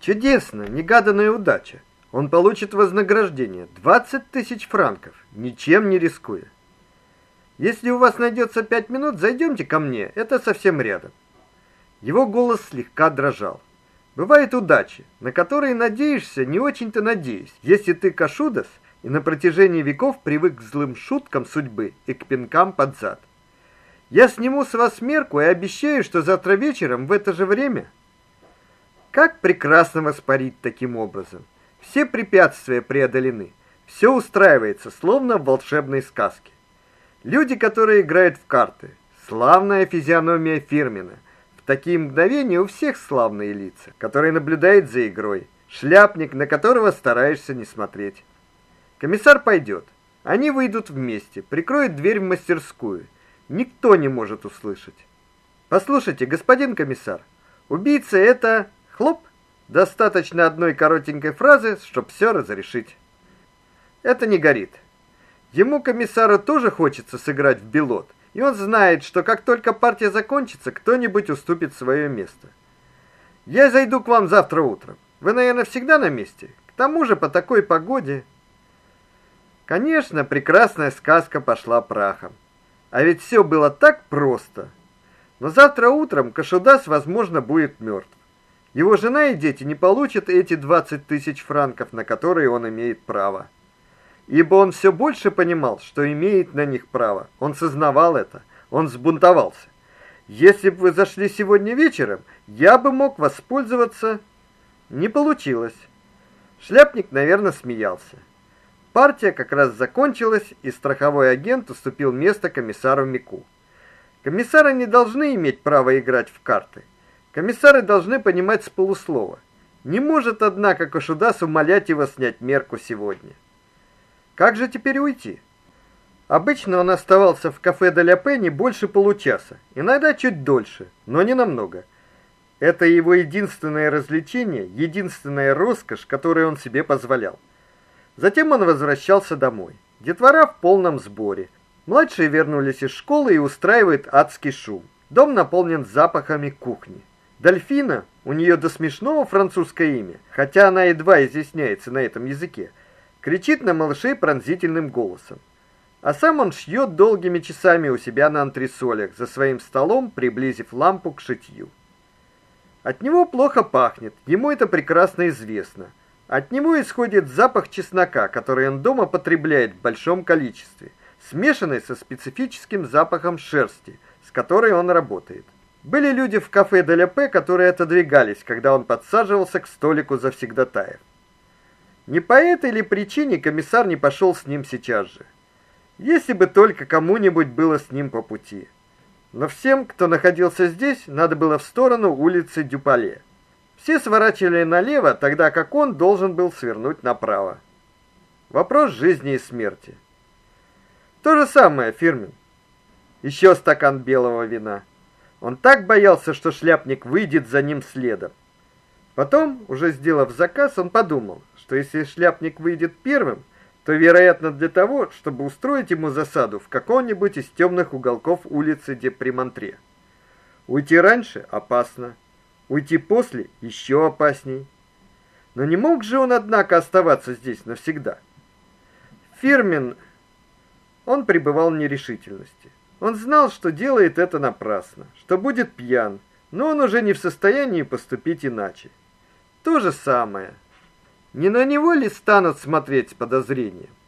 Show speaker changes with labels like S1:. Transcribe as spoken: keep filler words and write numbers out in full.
S1: Чудесно, негаданная удача. Он получит вознаграждение двадцать тысяч франков, ничем не рискуя. Если у вас найдется пять минут, зайдемте ко мне, это совсем рядом. Его голос слегка дрожал. Бывают удачи, на которые надеешься, не очень-то надеясь, если ты кашудас и на протяжении веков привык к злым шуткам судьбы и к пинкам под зад. Я сниму с вас мерку и обещаю, что завтра вечером в это же время... Как прекрасно воспарить таким образом. Все препятствия преодолены. Все устраивается, словно в волшебной сказке. Люди, которые играют в карты. Славная физиономия Фирмина. В такие мгновения у всех славные лица, которые наблюдают за игрой. Шляпник, на которого стараешься не смотреть. Комиссар пойдет. Они выйдут вместе, прикроют дверь в мастерскую. Никто не может услышать. Послушайте, господин комиссар, убийца это... Хлоп, достаточно одной коротенькой фразы, чтобы все разрешить. Это не горит. Ему, комиссару, тоже хочется сыграть в билот, и он знает, что как только партия закончится, кто-нибудь уступит свое место. Я зайду к вам завтра утром. Вы, наверное, всегда на месте. К тому же по такой погоде... Конечно, прекрасная сказка пошла прахом. А ведь все было так просто. Но завтра утром Кашудас, возможно, будет мертв. Его жена и дети не получат эти двадцать тысяч франков, на которые он имеет право. Ибо он все больше понимал, что имеет на них право. Он сознавал это. Он взбунтовался. Если бы вы зашли сегодня вечером, я бы мог воспользоваться... Не получилось. Шляпник, наверное, смеялся. Партия как раз закончилась, и страховой агент уступил место комиссару Мику. Комиссары не должны иметь права играть в карты. Комиссары должны понимать с полуслова. Не может, однако, Кашудас умолять его снять мерку сегодня. Как же теперь уйти? Обычно он оставался в кафе де ля Пе не больше получаса, иногда чуть дольше, но не намного. Это его единственное развлечение, единственная роскошь, которую он себе позволял. Затем он возвращался домой. Детвора в полном сборе. Младшие вернулись из школы и устраивают адский шум. Дом наполнен запахами кухни. Дольфина, у нее до смешного французское имя, хотя она едва изъясняется на этом языке, кричит на малышей пронзительным голосом. А сам он шьет долгими часами у себя на антресолях, за своим столом, приблизив лампу к шитью. От него плохо пахнет, ему это прекрасно известно. От него исходит запах чеснока, который он дома потребляет в большом количестве, смешанный со специфическим запахом шерсти, с которой он работает. Были люди в кафе де ля Пе, которые отодвигались, когда он подсаживался к столику завсегдатаев. Не по этой ли причине комиссар не пошел с ним сейчас же? Если бы только кому-нибудь было с ним по пути. Но всем, кто находился здесь, надо было в сторону улицы Дюпале. Все сворачивали налево, тогда как он должен был свернуть направо. Вопрос жизни и смерти. То же самое, Фирмин. Еще стакан белого вина. Он так боялся, что шляпник выйдет за ним следом. Потом, уже сделав заказ, он подумал, что если шляпник выйдет первым, то, вероятно, для того, чтобы устроить ему засаду в каком-нибудь из темных уголков улицы де Примантре. Уйти раньше опасно, уйти после еще опасней. Но не мог же он, однако, оставаться здесь навсегда. Фирмин, он пребывал в нерешительности. Он знал, что делает это напрасно, что будет пьян, но он уже не в состоянии поступить иначе. То же самое. Не на него ли станут смотреть с подозрением?